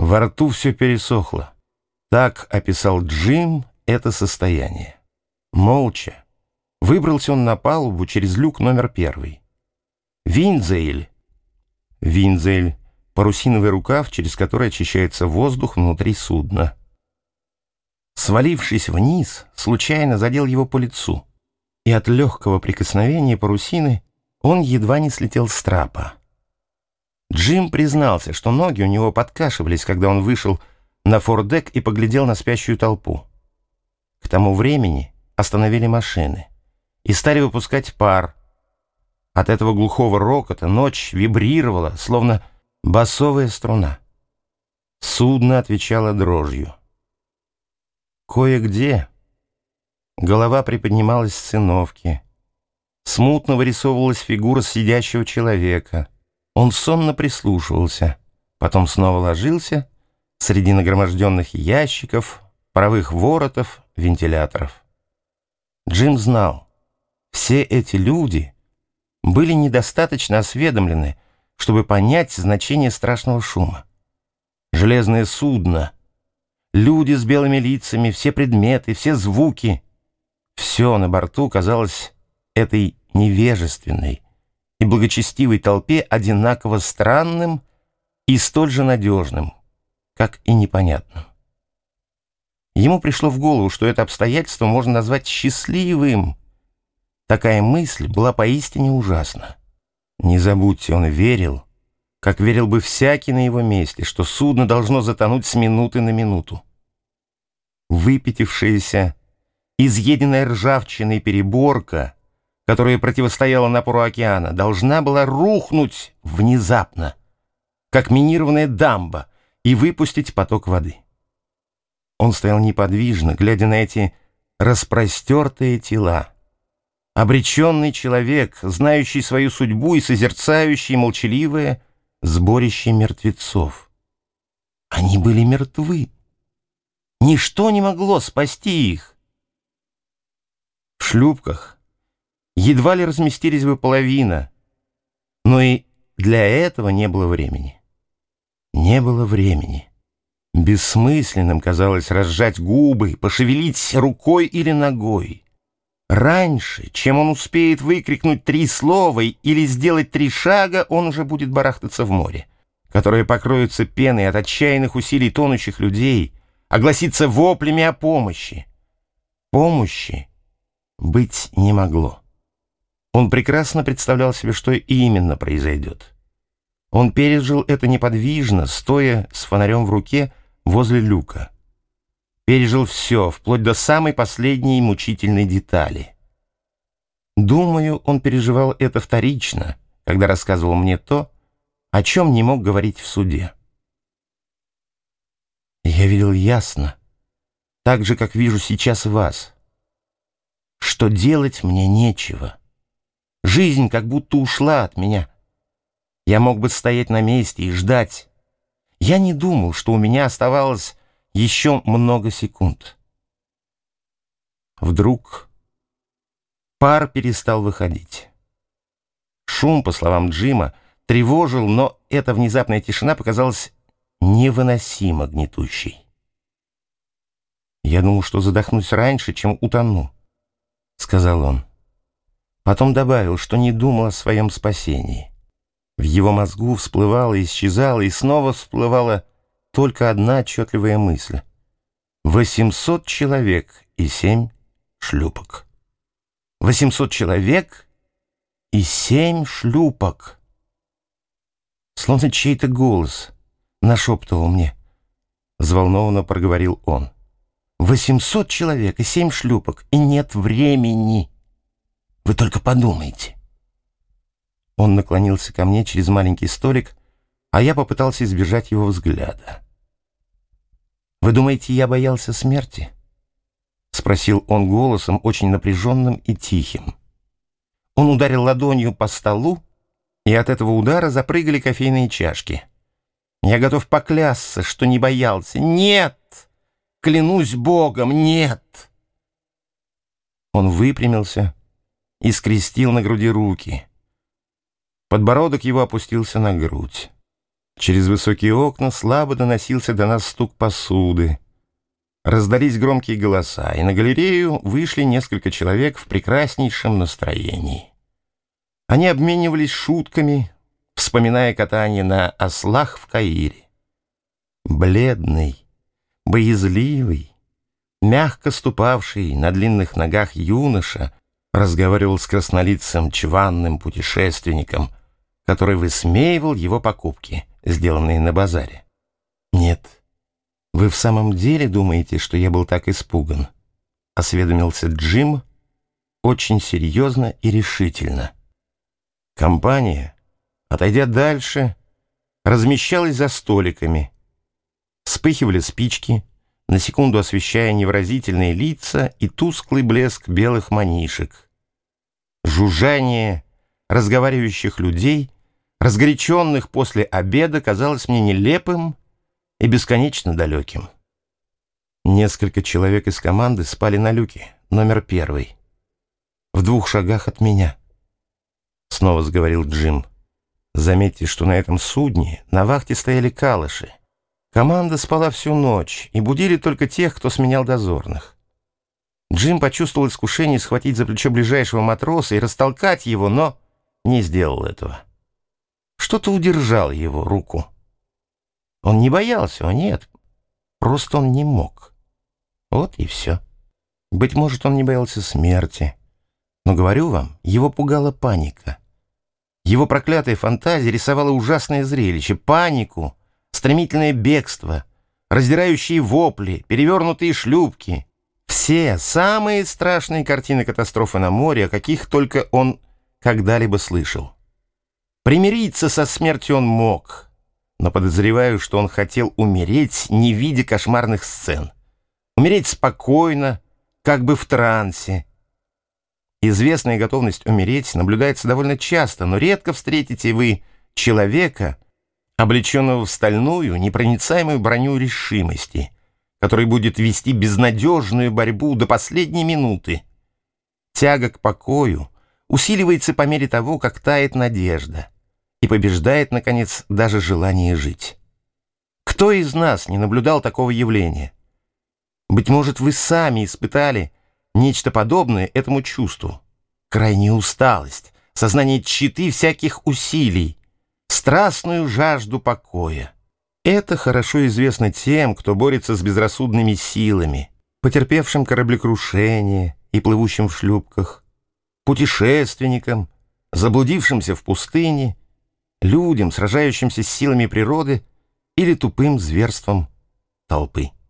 Во рту все пересохло. Так описал Джим это состояние. Молча выбрался он на палубу через люк номер 1. Виндзейль. Виндзейль — парусиновый рукав, через который очищается воздух внутри судна. Свалившись вниз, случайно задел его по лицу, и от легкого прикосновения парусины он едва не слетел с трапа. Джим признался, что ноги у него подкашивались, когда он вышел на фордек и поглядел на спящую толпу. К тому времени остановили машины и стали выпускать пар. От этого глухого рокота ночь вибрировала, словно басовая струна. Судно отвечало дрожью. Кое-где голова приподнималась с циновки. Смутно вырисовывалась фигура сидящего человека. Он сонно прислушивался, потом снова ложился среди нагроможденных ящиков, паровых воротов, вентиляторов. Джим знал, все эти люди были недостаточно осведомлены, чтобы понять значение страшного шума. Железное судно, люди с белыми лицами, все предметы, все звуки — все на борту казалось этой невежественной и благочестивой толпе одинаково странным и столь же надежным, как и непонятным. Ему пришло в голову, что это обстоятельство можно назвать счастливым. Такая мысль была поистине ужасна. Не забудьте, он верил, как верил бы всякий на его месте, что судно должно затонуть с минуты на минуту. Выпятившаяся, изъеденная ржавчиной переборка, которая противостояла напору океана, должна была рухнуть внезапно, как минированная дамба, и выпустить поток воды. Он стоял неподвижно, глядя на эти распростертые тела. Обреченный человек, знающий свою судьбу и созерцающий молчаливое сборище мертвецов. Они были мертвы. Ничто не могло спасти их. В шлюпках едва ли разместились бы половина, но и для этого не было времени. Не было времени. Бессмысленным казалось разжать губы, пошевелить рукой или ногой. Раньше, чем он успеет выкрикнуть 3 слова или сделать 3 шага, он уже будет барахтаться в море, которое покроется пеной от отчаянных усилий тонущих людей, огласится воплями о помощи. Помощи быть не могло. Он прекрасно представлял себе, что именно произойдет. Он пережил это неподвижно, стоя с фонарем в руке возле люка. Пережил все, вплоть до самой последней мучительной детали. Думаю, он переживал это вторично, когда рассказывал мне то, о чем не мог говорить в суде. Я видел ясно, так же, как вижу сейчас вас, что делать мне нечего. Жизнь как будто ушла от меня. Я мог бы стоять на месте и ждать. Я не думал, что у меня оставалось еще много секунд. Вдруг пар перестал выходить. Шум, по словам Джима, тревожил, но эта внезапная тишина показалась невыносимо гнетущей. «Я думал, что задохнусь раньше, чем утону», — сказал он. Потом добавил, что не думал о своем спасении. В его мозгу всплывала, исчезала и снова всплывала только одна отчетливая мысль. 800 человек и 7 шлюпок. 800 человек и 7 шлюпок. Словно чей-то голос нашептывал мне. Взволнованно проговорил он. 800 человек и 7 шлюпок, и нет времени. Вы только подумайте. Он наклонился ко мне через маленький столик, а я попытался избежать его взгляда. «Вы думаете, я боялся смерти?» — спросил он голосом, очень напряженным и тихим. Он ударил ладонью по столу, и от этого удара запрыгали кофейные чашки. Я готов поклясться, что не боялся. «Нет! Клянусь Богом, нет!» Он выпрямился и скрестил на груди руки. Подбородок его опустился на грудь. Через высокие окна слабо доносился до нас стук посуды. Раздались громкие голоса, и на галерею вышли несколько человек в прекраснейшем настроении. Они обменивались шутками, вспоминая катание на ослах в Каире. Бледный, боязливый, мягко ступавший на длинных ногах юноша разговаривал с краснолицым чванным путешественником, который высмеивал его покупки, сделанные на базаре. «Нет, вы в самом деле думаете, что я был так испуган?» — осведомился Джим очень серьезно и решительно. Компания, отойдя дальше, размещалась за столиками. Вспыхивали спички, на секунду освещая невыразительные лица и тусклый блеск белых манишек. Жужжание разговаривающих людей, разгоряченных после обеда, казалось мне нелепым и бесконечно далеким. Несколько человек из команды спали на люке, номер 1, в 2 шагах от меня. Снова заговорил Джим. Заметьте, что на этом судне на вахте стояли калоши. Команда спала всю ночь, и будили только тех, кто сменял дозорных. Джим почувствовал искушение схватить за плечо ближайшего матроса и растолкать его, но не сделал этого. Что-то удержало его руку. Он не боялся, нет, просто он не мог. Вот и все. Быть может, он не боялся смерти, но, говорю вам, его пугала паника. Его проклятая фантазия рисовала ужасное зрелище, панику, стремительное бегство, раздирающие вопли, перевернутые шлюпки. Все самые страшные картины катастрофы на море, о каких только он когда-либо слышал. Примириться со смертью он мог, но подозреваю, что он хотел умереть, не видя кошмарных сцен. Умереть спокойно, как бы в трансе. Известная готовность умереть наблюдается довольно часто, но редко встретите вы человека, облеченного в стальную, непроницаемую броню решимости, который будет вести безнадежную борьбу до последней минуты. Тяга к покою усиливается по мере того, как тает надежда, и побеждает, наконец, даже желание жить. Кто из нас не наблюдал такого явления? Быть может, вы сами испытали нечто подобное этому чувству. Крайняя усталость, сознание тщеты всяких усилий, страстную жажду покоя. Это хорошо известно тем, кто борется с безрассудными силами, потерпевшим кораблекрушение и плывущим в шлюпках, путешественникам, заблудившимся в пустыне, людям, сражающимся с силами природы или тупым зверством толпы.